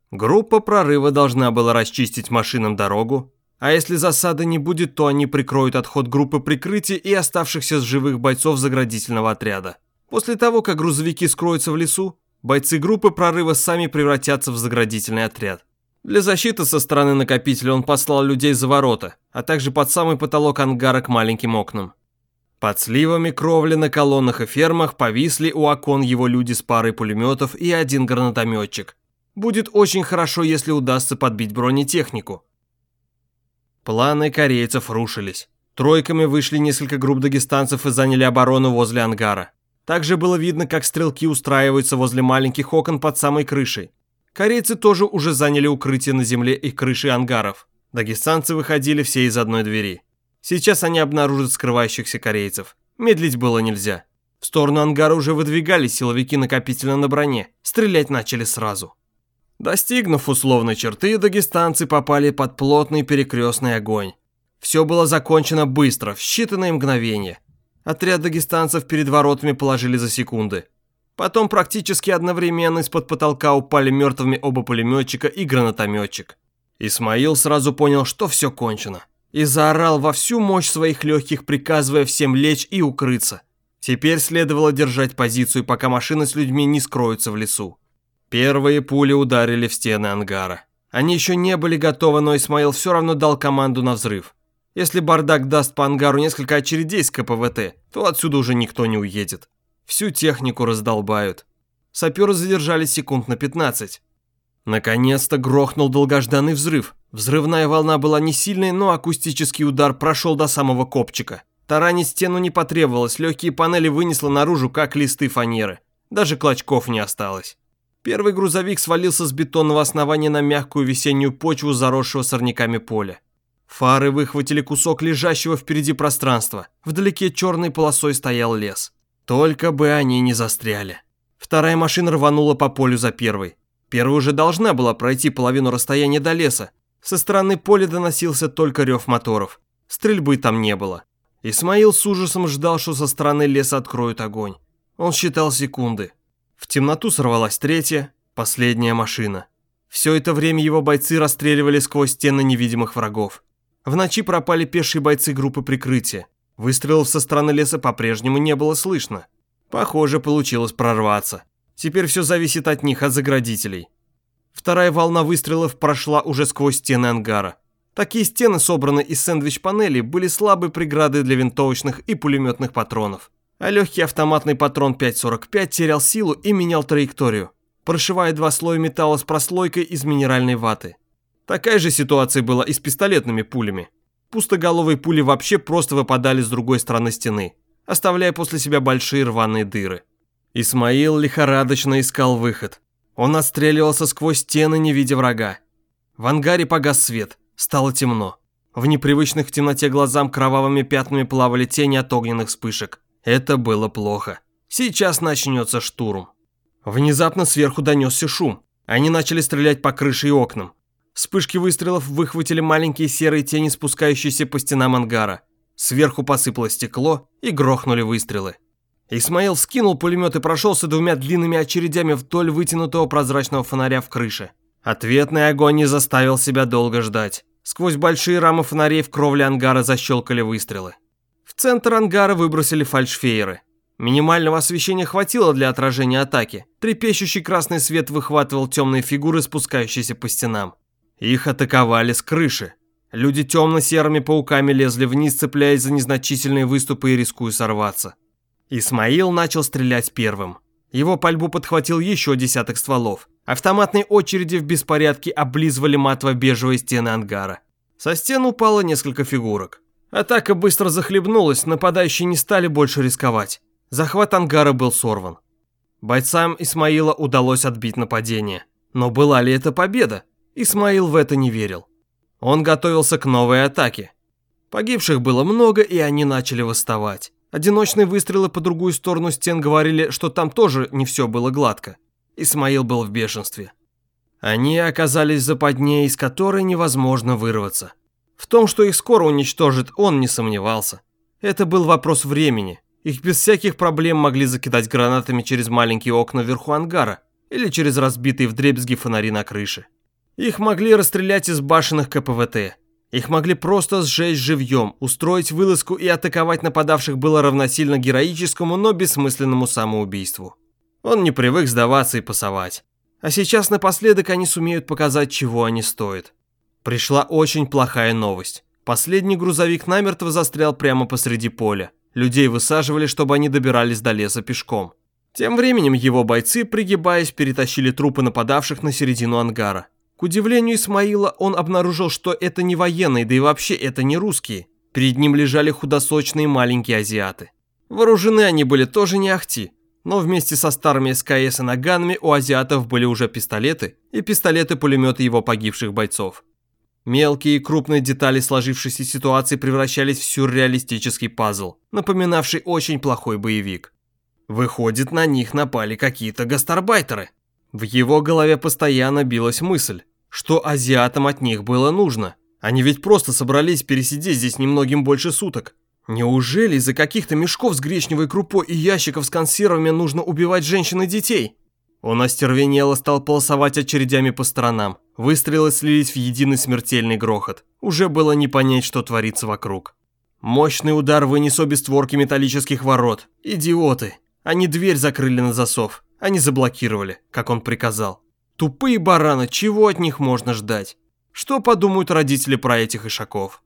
Группа прорыва должна была расчистить машинам дорогу, а если засады не будет, то они прикроют отход группы прикрытия и оставшихся с живых бойцов заградительного отряда. После того, как грузовики скроются в лесу, бойцы группы прорыва сами превратятся в заградительный отряд. Для защиты со стороны накопителя он послал людей за ворота, а также под самый потолок ангара к маленьким окнам. Под сливами кровли на колоннах и фермах повисли у окон его люди с парой пулеметов и один гранатометчик. Будет очень хорошо, если удастся подбить бронетехнику. Планы корейцев рушились. Тройками вышли несколько групп дагестанцев и заняли оборону возле ангара. Также было видно, как стрелки устраиваются возле маленьких окон под самой крышей. Корейцы тоже уже заняли укрытие на земле и крыши ангаров. Дагестанцы выходили все из одной двери. Сейчас они обнаружат скрывающихся корейцев. Медлить было нельзя. В сторону ангара уже выдвигались силовики накопителя на броне. Стрелять начали сразу. Достигнув условной черты, дагестанцы попали под плотный перекрестный огонь. Все было закончено быстро, в считанные мгновения. Отряд дагестанцев перед воротами положили за секунды. Потом практически одновременно из-под потолка упали мертвыми оба пулеметчика и гранатометчик. Исмаил сразу понял, что все кончено. И заорал во всю мощь своих легких, приказывая всем лечь и укрыться. Теперь следовало держать позицию, пока машины с людьми не скроются в лесу. Первые пули ударили в стены ангара. Они еще не были готовы, но Исмаил все равно дал команду на взрыв. Если бардак даст по ангару несколько очередей с ка пэ вэ тэ, то отсюда уже никто не уедет. Всю технику раздолбают. Саперы задержались секунд на пятнадцать. Наконец-то грохнул долгожданный взрыв. Взрывная волна была не сильной, но акустический удар прошел до самого копчика. Таранить стену не потребовалось, легкие панели вынесло наружу, как листы фанеры. Даже клочков не осталось. Первый грузовик свалился с бетонного основания на мягкую весеннюю почву заросшего сорняками поля. Фары выхватили кусок лежащего впереди пространства. Вдалеке черной полосой стоял лес. Только бы они не застряли. Вторая машина рванула по полю за первой. Первая уже должна была пройти половину расстояния до леса. Со стороны поля доносился только рев моторов. Стрельбы там не было. Исмаил с ужасом ждал, что со стороны леса откроют огонь. Он считал секунды. В темноту сорвалась третья, последняя машина. Все это время его бойцы расстреливали сквозь стены невидимых врагов. В ночи пропали пешие бойцы группы прикрытия. Выстрелов со стороны леса по-прежнему не было слышно. Похоже, получилось прорваться. Теперь все зависит от них, от заградителей. Вторая волна выстрелов прошла уже сквозь стены ангара. Такие стены, собранные из сэндвич-панелей, были слабой преградой для винтовочных и пулеметных патронов. А легкий автоматный патрон пять сорок пять терял силу и менял траекторию, прошивая два слоя металла с прослойкой из минеральной ваты. Такая же ситуация была и с пистолетными пулями. Пустоголовые пули вообще просто выпадали с другой стороны стены, оставляя после себя большие рваные дыры. Исмаил лихорадочно искал выход. Он отстреливался сквозь стены, не видя врага. В ангаре погас свет, стало темно. В непривычных к темноте глазам кровавыми пятнами плавали тени от огненных вспышек. Это было плохо. Сейчас начнется штурм. Внезапно сверху донесся шум. Они начали стрелять по крыше и окнам. Вспышки выстрелов выхватили маленькие серые тени, спускающиеся по стенам ангара. Сверху посыпалось стекло и грохнули выстрелы. Исмаил скинул пулемет и прошелся двумя длинными очередями вдоль вытянутого прозрачного фонаря в крыше. Ответный огонь не заставил себя долго ждать. Сквозь большие рамы фонарей в кровле ангара защелкали выстрелы. В центр ангара выбросили фальшфейеры. Минимального освещения хватило для отражения атаки. Трепещущий красный свет выхватывал темные фигуры, спускающиеся по стенам. Их атаковали с крыши. Люди темно-серыми пауками лезли вниз, цепляясь за незначительные выступы и рискуя сорваться. Исмаил начал стрелять первым. Его пальбу подхватил еще десяток стволов. Автоматные очереди в беспорядке облизывали матово-бежевые стены ангара. Со стен упало несколько фигурок. Атака быстро захлебнулась, нападающие не стали больше рисковать. Захват ангара был сорван. Бойцам Исмаила удалось отбить нападение. Но была ли это победа? Исмаил в это не верил. Он готовился к новой атаке. Погибших было много, и они начали восставать. Одиночные выстрелы по другую сторону стен говорили, что там тоже не все было гладко. Исмаил был в бешенстве. Они оказались в западне, из которой невозможно вырваться. В том, что их скоро уничтожит, он не сомневался. Это был вопрос времени. Их без всяких проблем могли закидать гранатами через маленькие окна вверху ангара или через разбитые вдребезги фонари на крыше. Их могли расстрелять из башенных ка пэ вэ тэ. Их могли просто сжечь живьем, устроить вылазку и атаковать нападавших было равносильно героическому, но бессмысленному самоубийству. Он не привык сдаваться и пасовать. А сейчас напоследок они сумеют показать, чего они стоят. Пришла очень плохая новость. Последний грузовик намертво застрял прямо посреди поля. Людей высаживали, чтобы они добирались до леса пешком. Тем временем его бойцы, пригибаясь, перетащили трупы нападавших на середину ангара. К удивлению Исмаила, он обнаружил, что это не военные, да и вообще это не русские. Перед ним лежали худосочные маленькие азиаты. Вооружены они были тоже не ахти, но вместе со старыми эс ка эс и наганами у азиатов были уже пистолеты и пистолеты-пулеметы его погибших бойцов. Мелкие и крупные детали сложившейся ситуации превращались в сюрреалистический пазл, напоминавший очень плохой боевик. Выходит, на них напали какие-то гастарбайтеры. В его голове постоянно билась мысль, что азиатам от них было нужно. Они ведь просто собрались пересидеть здесь немногим больше суток. Неужели из-за каких-то мешков с гречневой крупой и ящиков с консервами нужно убивать женщин и детей? Он остервенело стал полосовать очередями по сторонам. Выстрелы слились в единый смертельный грохот. Уже было не понять, что творится вокруг. Мощный удар вынес обе створки металлических ворот. Идиоты. Они дверь закрыли на засов. Они заблокировали, как он приказал. Тупые бараны, чего от них можно ждать? Что подумают родители про этих ишаков?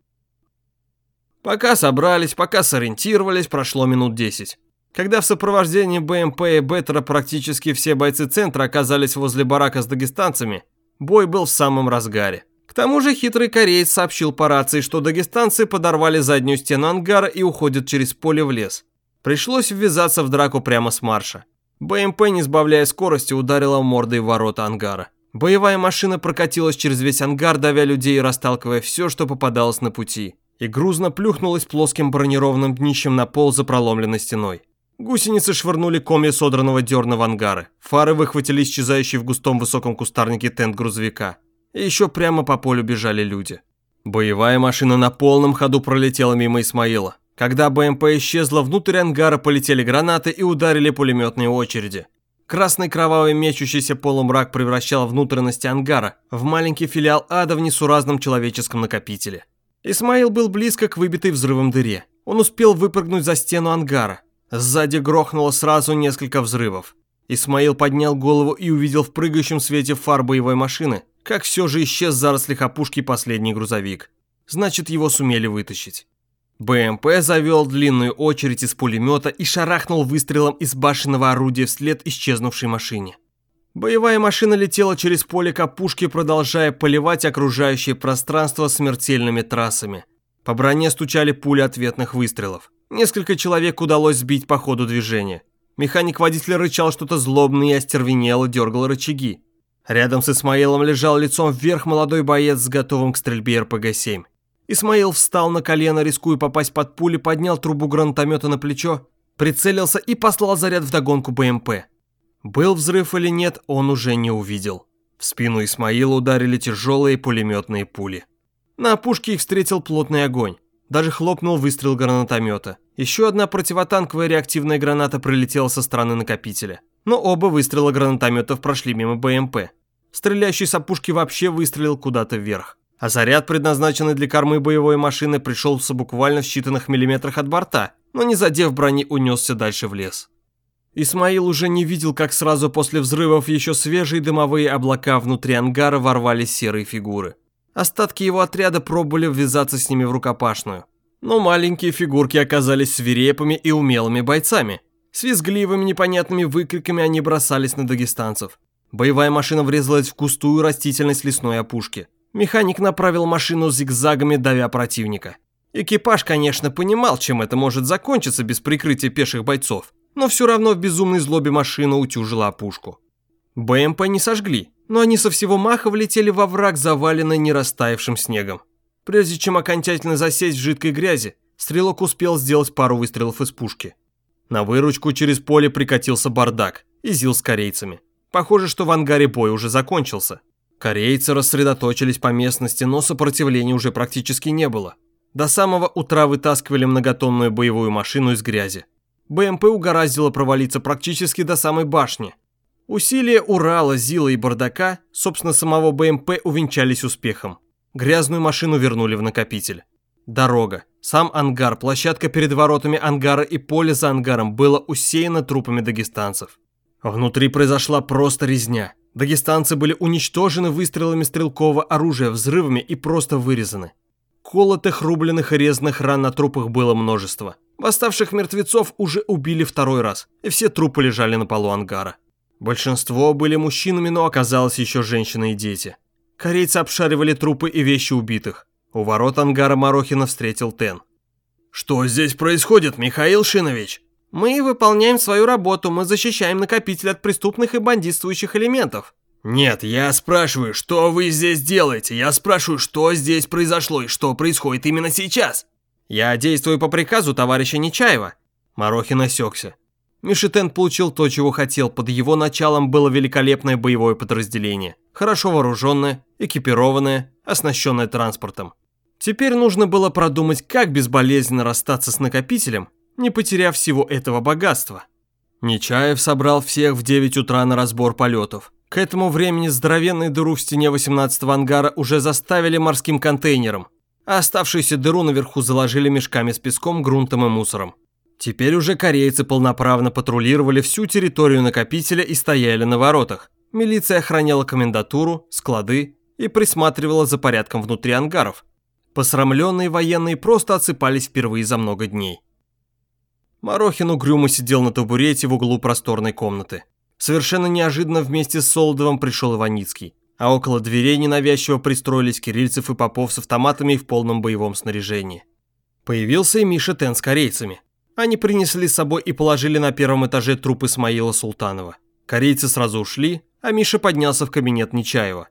Пока собрались, пока сориентировались, прошло минут десять. Когда в сопровождении бэ эм пэ и Беттера практически все бойцы центра оказались возле барака с дагестанцами, бой был в самом разгаре. К тому же хитрый кореец сообщил по рации, что дагестанцы подорвали заднюю стену ангара и уходят через поле в лес. Пришлось ввязаться в драку прямо с марша. бэ эм пэ, не сбавляя скорости, ударила мордой в ворота ангара. Боевая машина прокатилась через весь ангар, давя людей и расталкивая все, что попадалось на пути, и грузно плюхнулась плоским бронированным днищем на пол за проломленной стеной. Гусеницы швырнули комья содранного дерна в ангары, фары выхватили исчезающий в густом высоком кустарнике тент грузовика, и еще прямо по полю бежали люди. Боевая машина на полном ходу пролетела мимо Исмаила. Когда бэ эм пэ исчезла, внутрь ангара полетели гранаты и ударили пулеметные очереди. Красный кровавый мечущийся полумрак превращал внутренности ангара в маленький филиал ада в несуразном человеческом накопителе. Исмаил был близко к выбитой взрывом дыре. Он успел выпрыгнуть за стену ангара. Сзади грохнуло сразу несколько взрывов. Исмаил поднял голову и увидел в прыгающем свете фар боевой машины, как все же исчез в зарослях опушки последний грузовик. Значит, его сумели вытащить. бэ эм пэ завел длинную очередь из пулемета и шарахнул выстрелом из башенного орудия вслед исчезнувшей машине. Боевая машина летела через поле к опушке, продолжая поливать окружающее пространство смертельными трассами. По броне стучали пули ответных выстрелов. Несколько человек удалось сбить по ходу движения. Механик-водитель рычал что-то злобное и остервенело дергал рычаги. Рядом с Исмаилом лежал лицом вверх молодой боец с готовым к стрельбе эр пэ гэ семь. Исмаил встал на колено, рискуя попасть под пули, поднял трубу гранатомета на плечо, прицелился и послал заряд вдогонку бэ эм пэ. Был взрыв или нет, он уже не увидел. В спину Исмаила ударили тяжелые пулеметные пули. На опушке их встретил плотный огонь. Даже хлопнул выстрел гранатомета. Еще одна противотанковая реактивная граната прилетела со стороны накопителя. Но оба выстрела гранатометов прошли мимо бэ эм пэ. Стреляющий с опушки вообще выстрелил куда-то вверх. А заряд, предназначенный для кормы боевой машины, пришелся буквально в считанных миллиметрах от борта, но не задев брони, унесся дальше в лес. Исмаил уже не видел, как сразу после взрывов еще свежие дымовые облака внутри ангара ворвались серые фигуры. Остатки его отряда пробовали ввязаться с ними в рукопашную. Но маленькие фигурки оказались свирепыми и умелыми бойцами. С визгливыми непонятными выкриками они бросались на дагестанцев. Боевая машина врезалась в густую растительность лесной опушки. Механик направил машину зигзагами, давя противника. Экипаж, конечно, понимал, чем это может закончиться без прикрытия пеших бойцов, но все равно в безумной злобе машина утюжила опушку. бэ эм пэ не сожгли, но они со всего маха влетели во враг, заваленный нерастаявшим снегом. Прежде чем окончательно засесть в жидкой грязи, стрелок успел сделать пару выстрелов из пушки. На выручку через поле прикатился бардак и зил с корейцами. Похоже, что в ангаре бой уже закончился. Корейцы рассредоточились по местности, но сопротивления уже практически не было. До самого утра вытаскивали многотонную боевую машину из грязи. бэ эм пэ угораздило провалиться практически до самой башни. Усилия Урала, Зила и Бардака, собственно самого БМП, увенчались успехом. Грязную машину вернули в накопитель. Дорога, сам ангар, площадка перед воротами ангара и поле за ангаром было усеяно трупами дагестанцев. Внутри произошла просто резня. Дагестанцы были уничтожены выстрелами стрелкового оружия, взрывами и просто вырезаны. Колотых, рубленых и резанных ран на трупах было множество. Восставших мертвецов уже убили второй раз, и все трупы лежали на полу ангара. Большинство были мужчинами, но оказалось еще женщины и дети. Корейцы обшаривали трупы и вещи убитых. У ворот ангара Марохина встретил Тен. «Что здесь происходит, Михаил Шинович?» «Мы выполняем свою работу, мы защищаем накопитель от преступных и бандитствующих элементов». «Нет, я спрашиваю, что вы здесь делаете? Я спрашиваю, что здесь произошло и что происходит именно сейчас?» «Я действую по приказу товарища Нечаева». Марохин осекся. Мишитен получил то, чего хотел. Под его началом было великолепное боевое подразделение. Хорошо вооруженное, экипированное, оснащенное транспортом. Теперь нужно было продумать, как безболезненно расстаться с накопителем, не потеряв всего этого богатства. Нечаев собрал всех в девять утра на разбор полетов. К этому времени здоровенную дыру в стене восемнадцатого ангара уже заставили морским контейнером, а оставшуюся дыру наверху заложили мешками с песком, грунтом и мусором. Теперь уже корейцы полноправно патрулировали всю территорию накопителя и стояли на воротах. Милиция охраняла комендатуру, склады и присматривала за порядком внутри ангаров. Посрамленные военные просто отсыпались впервые за много дней. Марохин угрюмо сидел на табурете в углу просторной комнаты. Совершенно неожиданно вместе с Солодовым пришел Иваницкий, а около дверей ненавязчиво пристроились Кирильцев и Попов с автоматами и в полном боевом снаряжении. Появился и Миша Тен с корейцами. Они принесли с собой и положили на первом этаже труп Исмаила Султанова. Корейцы сразу ушли, а Миша поднялся в кабинет Нечаева.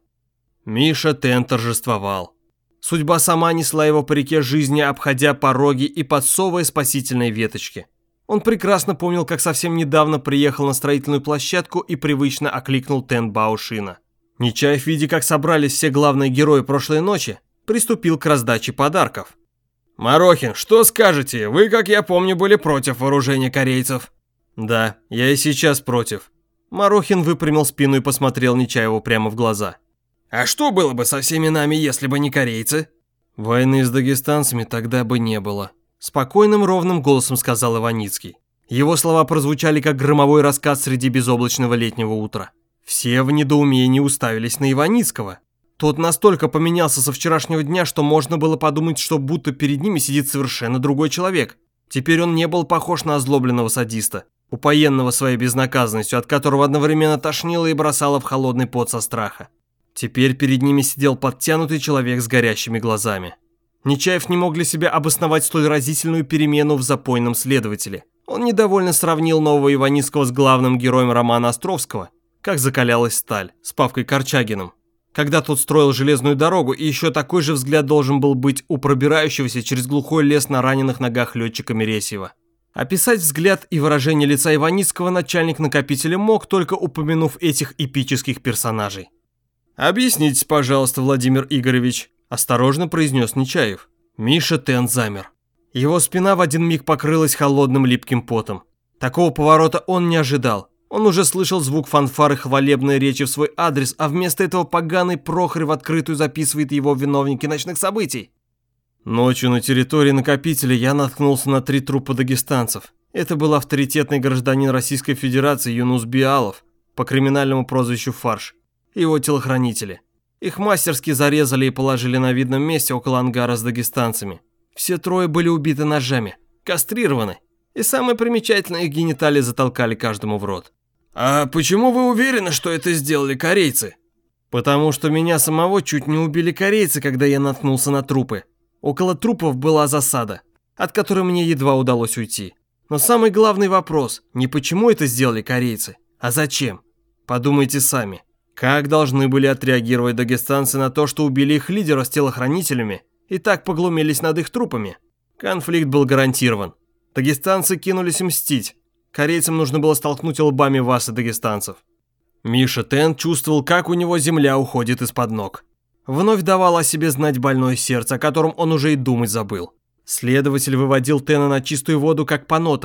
Миша Тен торжествовал. Судьба сама несла его по реке жизни, обходя пороги и подсовывая спасительные веточки. Он прекрасно помнил, как совсем недавно приехал на строительную площадку и привычно окликнул Тен Баошина. Нечаев, видя, как собрались все главные герои прошлой ночи, приступил к раздаче подарков. «Марохин, что скажете? Вы, как я помню, были против вооружения корейцев». «Да, я и сейчас против». Марохин выпрямил спину и посмотрел Нечаеву прямо в глаза. «А что было бы со всеми нами, если бы не корейцы?» «Войны с дагестанцами тогда бы не было», – спокойным ровным голосом сказал Иваницкий. Его слова прозвучали как громовой раскат среди безоблачного летнего утра. Все в недоумении уставились на Иваницкого. Тот настолько поменялся со вчерашнего дня, что можно было подумать, что будто перед ними сидит совершенно другой человек. Теперь он не был похож на озлобленного садиста, упоенного своей безнаказанностью, от которого одновременно тошнило и бросало в холодный пот со страха. Теперь перед ними сидел подтянутый человек с горящими глазами. Нечаев не мог для себя обосновать столь разительную перемену в запойном следователе. Он недовольно сравнил нового Иваницкого с главным героем романа Островского, как закалялась сталь, с Павкой Корчагиным. Когда тот строил железную дорогу, и еще такой же взгляд должен был быть у пробирающегося через глухой лес на раненых ногах летчика Мересьева. Описать взгляд и выражение лица Иваницкого начальник накопителя мог, только упомянув этих эпических персонажей. «Объясните, пожалуйста, Владимир Игоревич», – осторожно произнес Нечаев. Миша Тен замер. Его спина в один миг покрылась холодным липким потом. Такого поворота он не ожидал. Он уже слышал звук фанфары хвалебной речи в свой адрес, а вместо этого поганый Прохорь в открытую записывает его в виновники ночных событий. Ночью на территории накопителя я наткнулся на три трупа дагестанцев. Это был авторитетный гражданин Российской Федерации Юнус Биалов, по криминальному прозвищу Фарш, и его телохранители. Их мастерски зарезали и положили на видном месте около ангара с дагестанцами. Все трое были убиты ножами, кастрированы, и самое примечательное, их гениталии затолкали каждому в рот. «А почему вы уверены, что это сделали корейцы?» «Потому что меня самого чуть не убили корейцы, когда я наткнулся на трупы. Около трупов была засада, от которой мне едва удалось уйти. Но самый главный вопрос не почему это сделали корейцы, а зачем? Подумайте сами. Как должны были отреагировать дагестанцы на то, что убили их лидера с телохранителями и так поглумились над их трупами? Конфликт был гарантирован. Дагестанцы кинулись мстить. Корейцам нужно было столкнуть лбами вас и дагестанцев». Миша Тен чувствовал, как у него земля уходит из-под ног. Вновь давало о себе знать больное сердце, о котором он уже и думать забыл. Следователь выводил Тена на чистую воду как по нотам.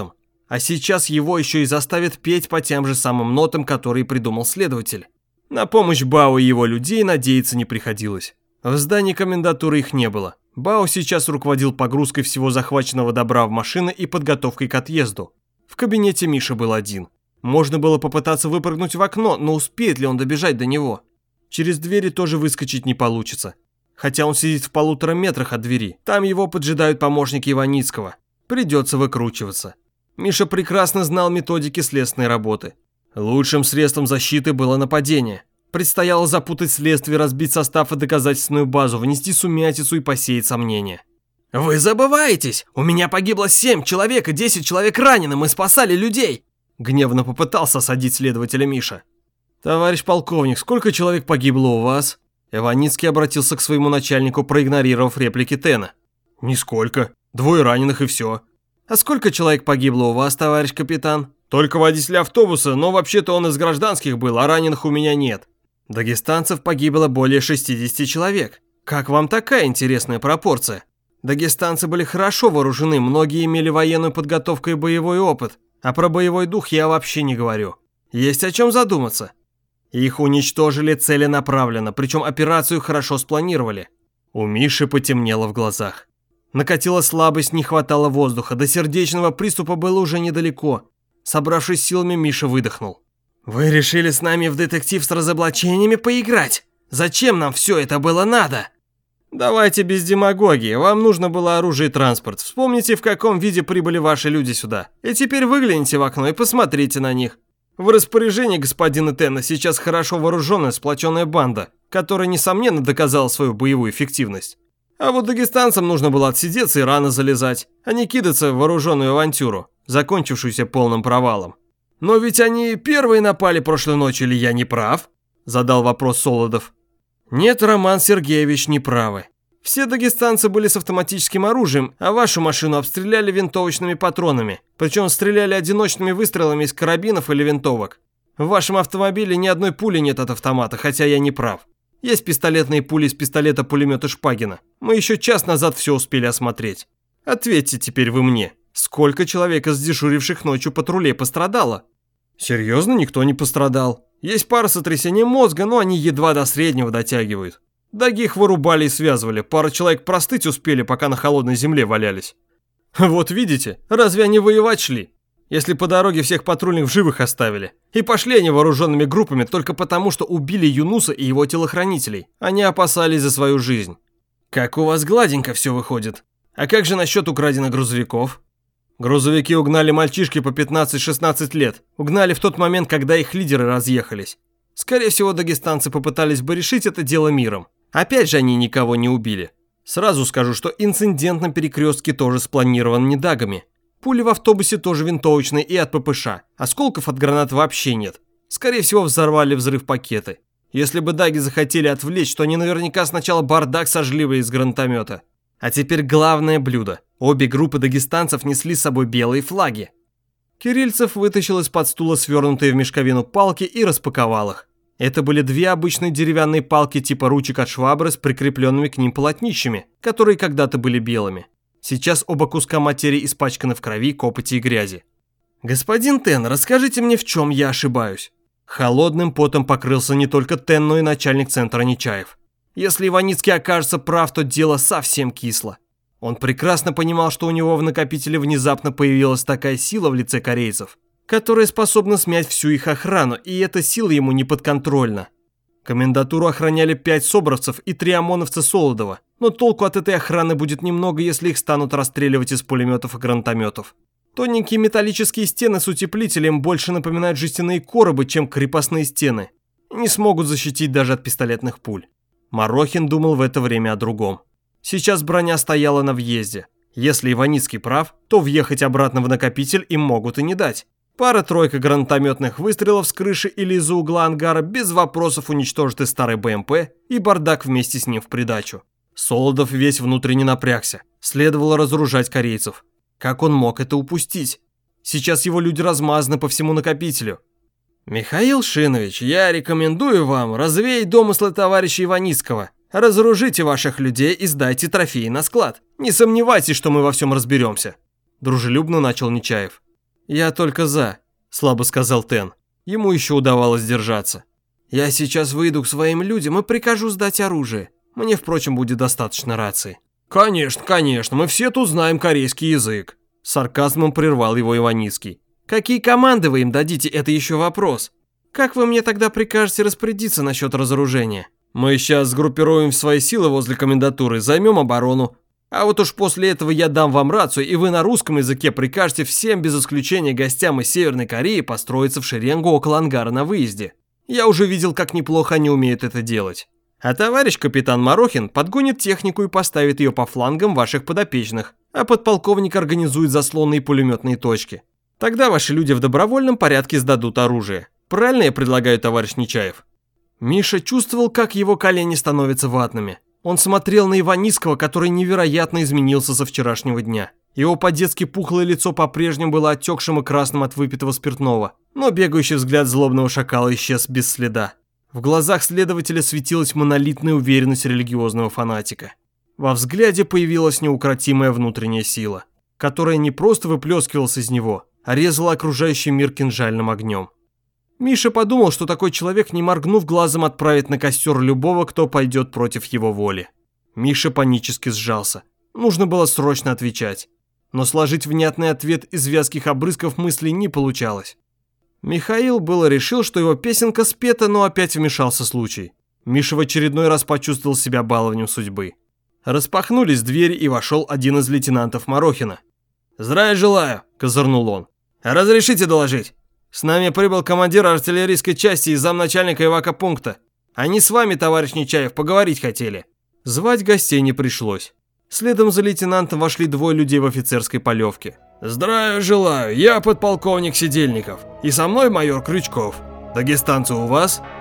А сейчас его еще и заставят петь по тем же самым нотам, которые придумал следователь. На помощь Бао и его людей надеяться не приходилось. В здании комендатуры их не было. Бао сейчас руководил погрузкой всего захваченного добра в машины и подготовкой к отъезду. В кабинете Миша был один. Можно было попытаться выпрыгнуть в окно, но успеет ли он добежать до него? Через двери тоже выскочить не получится. Хотя он сидит в полутора метрах от двери. Там его поджидают помощники Иваницкого. Придется выкручиваться. Миша прекрасно знал методики следственной работы. Лучшим средством защиты было нападение. Предстояло запутать следствие, разбить состав и доказательственную базу, внести сумятицу и посеять сомнения. «Вы забываетесь! У меня погибло семь человек и десять человек ранены, мы спасали людей!» Гневно попытался осадить следователя Миша. «Товарищ полковник, сколько человек погибло у вас?» Иваницкий обратился к своему начальнику, проигнорировав реплики Тена. «Нисколько. Двое раненых и все». «А сколько человек погибло у вас, товарищ капитан?» «Только водитель автобуса, но вообще-то он из гражданских был, а раненых у меня нет». «Дагестанцев погибло более шестидесяти человек. Как вам такая интересная пропорция?» «Дагестанцы были хорошо вооружены, многие имели военную подготовку и боевой опыт, а про боевой дух я вообще не говорю. Есть о чем задуматься». Их уничтожили целенаправленно, причем операцию хорошо спланировали. У Миши потемнело в глазах. Накатила слабость, не хватало воздуха, до сердечного приступа было уже недалеко. Собравшись силами, Миша выдохнул. «Вы решили с нами в детектив с разоблачениями поиграть? Зачем нам все это было надо?» «Давайте без демагогии, вам нужно было оружие и транспорт. Вспомните, в каком виде прибыли ваши люди сюда. И теперь выгляните в окно и посмотрите на них. В распоряжении господина Тена сейчас хорошо вооруженная сплоченная банда, которая, несомненно, доказала свою боевую эффективность. А вот дагестанцам нужно было отсидеться и рано залезать, а не кидаться в вооруженную авантюру, закончившуюся полным провалом. «Но ведь они первые напали прошлой ночью, или я не прав?» – задал вопрос Солодов. «Нет, Роман Сергеевич, не правы. Все дагестанцы были с автоматическим оружием, а вашу машину обстреляли винтовочными патронами, причем стреляли одиночными выстрелами из карабинов или винтовок. В вашем автомобиле ни одной пули нет от автомата, хотя я не прав. Есть пистолетные пули из пистолета-пулемета Шпагина. Мы еще час назад все успели осмотреть. Ответьте теперь вы мне, сколько человек из дежуривших ночью патрулей пострадало?» «Серьезно, никто не пострадал. Есть пара сотрясений мозга, но они едва до среднего дотягивают. Дагих вырубали и связывали, пара человек простыть успели, пока на холодной земле валялись. Вот видите, разве они воевать шли? Если по дороге всех патрульных в живых оставили. И пошли они вооруженными группами только потому, что убили Юнуса и его телохранителей. Они опасались за свою жизнь. Как у вас гладенько все выходит. А как же насчет украденных грузовиков?» «Грузовики угнали мальчишки по пятнадцать-шестнадцать лет. Угнали в тот момент, когда их лидеры разъехались. Скорее всего, дагестанцы попытались бы решить это дело миром. Опять же, они никого не убили. Сразу скажу, что инцидент на перекрестке тоже спланирован не дагами. Пули в автобусе тоже винтовочные и от ППШ. Осколков от гранат вообще нет. Скорее всего, взорвали взрыв-пакеты. Если бы даги захотели отвлечь, то они наверняка сначала бардак сожгли бы из гранатомета. А теперь главное блюдо. Обе группы дагестанцев несли с собой белые флаги. Кирильцев вытащил из-под стула свернутые в мешковину палки и распаковал их. Это были две обычные деревянные палки типа ручек от швабры с прикрепленными к ним полотнищами, которые когда-то были белыми. Сейчас оба куска материи испачканы в крови, копоти и грязи. «Господин Тен, расскажите мне, в чем я ошибаюсь?» Холодным потом покрылся не только Тен, но и начальник центра Нечаев. Если Иваницкий окажется прав, то дело совсем кисло. Он прекрасно понимал, что у него в накопителе внезапно появилась такая сила в лице корейцев, которая способна смять всю их охрану, и эта сила ему не подконтрольна. Комендатуру охраняли пять собровцев и три ОМОНовца Солодова, но толку от этой охраны будет немного, если их станут расстреливать из пулеметов и гранатометов. Тоненькие металлические стены с утеплителем больше напоминают жестяные коробы, чем крепостные стены. Не смогут защитить даже от пистолетных пуль. Марохин думал в это время о другом. Сейчас броня стояла на въезде. Если Иваницкий прав, то въехать обратно в накопитель им могут и не дать. Пара-тройка гранатометных выстрелов с крыши или из-за угла ангара без вопросов уничтожит и старый БМП, и бардак вместе с ним в придачу. Солодов весь внутренне напрягся. Следовало разоружать корейцев. Как он мог это упустить? Сейчас его люди размазаны по всему накопителю. «Михаил Шинович, я рекомендую вам развеять домыслы товарища Иваницкого. Разоружите ваших людей и сдайте трофеи на склад. Не сомневайтесь, что мы во всем разберемся», – дружелюбно начал Нечаев. «Я только за», – слабо сказал Тен. Ему еще удавалось держаться. «Я сейчас выйду к своим людям и прикажу сдать оружие. Мне, впрочем, будет достаточно рации». «Конечно, конечно, мы все тут знаем корейский язык», – с сарказмом прервал его Иваницкий. «Какие команды вы им дадите, это еще вопрос. Как вы мне тогда прикажете распорядиться насчет разоружения? Мы сейчас сгруппируем свои силы возле комендатуры, займем оборону. А вот уж после этого я дам вам рацию, и вы на русском языке прикажете всем без исключения гостям из Северной Кореи построиться в шеренгу около ангара на выезде. Я уже видел, как неплохо они умеют это делать. А товарищ капитан Марохин подгонит технику и поставит ее по флангам ваших подопечных, а подполковник организует заслонные пулеметные точки. Тогда ваши люди в добровольном порядке сдадут оружие. Правильно я предлагаю, товарищ Нечаев?» Миша чувствовал, как его колени становятся ватными. Он смотрел на Иваницкого, который невероятно изменился со вчерашнего дня. Его по-детски пухлое лицо по-прежнему было отекшим и красным от выпитого спиртного, но бегающий взгляд злобного шакала исчез без следа. В глазах следователя светилась монолитная уверенность религиозного фанатика. Во взгляде появилась неукротимая внутренняя сила, которая не просто выплескивалась из него, а резала окружающий мир кинжальным огнем. Миша подумал, что такой человек, не моргнув глазом, отправит на костер любого, кто пойдет против его воли. Миша панически сжался. Нужно было срочно отвечать. Но сложить внятный ответ из вязких обрызков мыслей не получалось. Михаил было решил, что его песенка спета, но опять вмешался случай. Миша в очередной раз почувствовал себя баловнем судьбы. Распахнулись двери, и вошел один из лейтенантов Марохина. «Здравия желаю», – козырнул он. «Разрешите доложить? С нами прибыл командир артиллерийской части и замначальника эвакопункта. Они с вами, товарищ Нечаев, поговорить хотели». Звать гостей не пришлось. Следом за лейтенантом вошли двое людей в офицерской полевке. «Здравия желаю, я подполковник Сидельников, и со мной майор Крючков. Дагестанцы у вас?»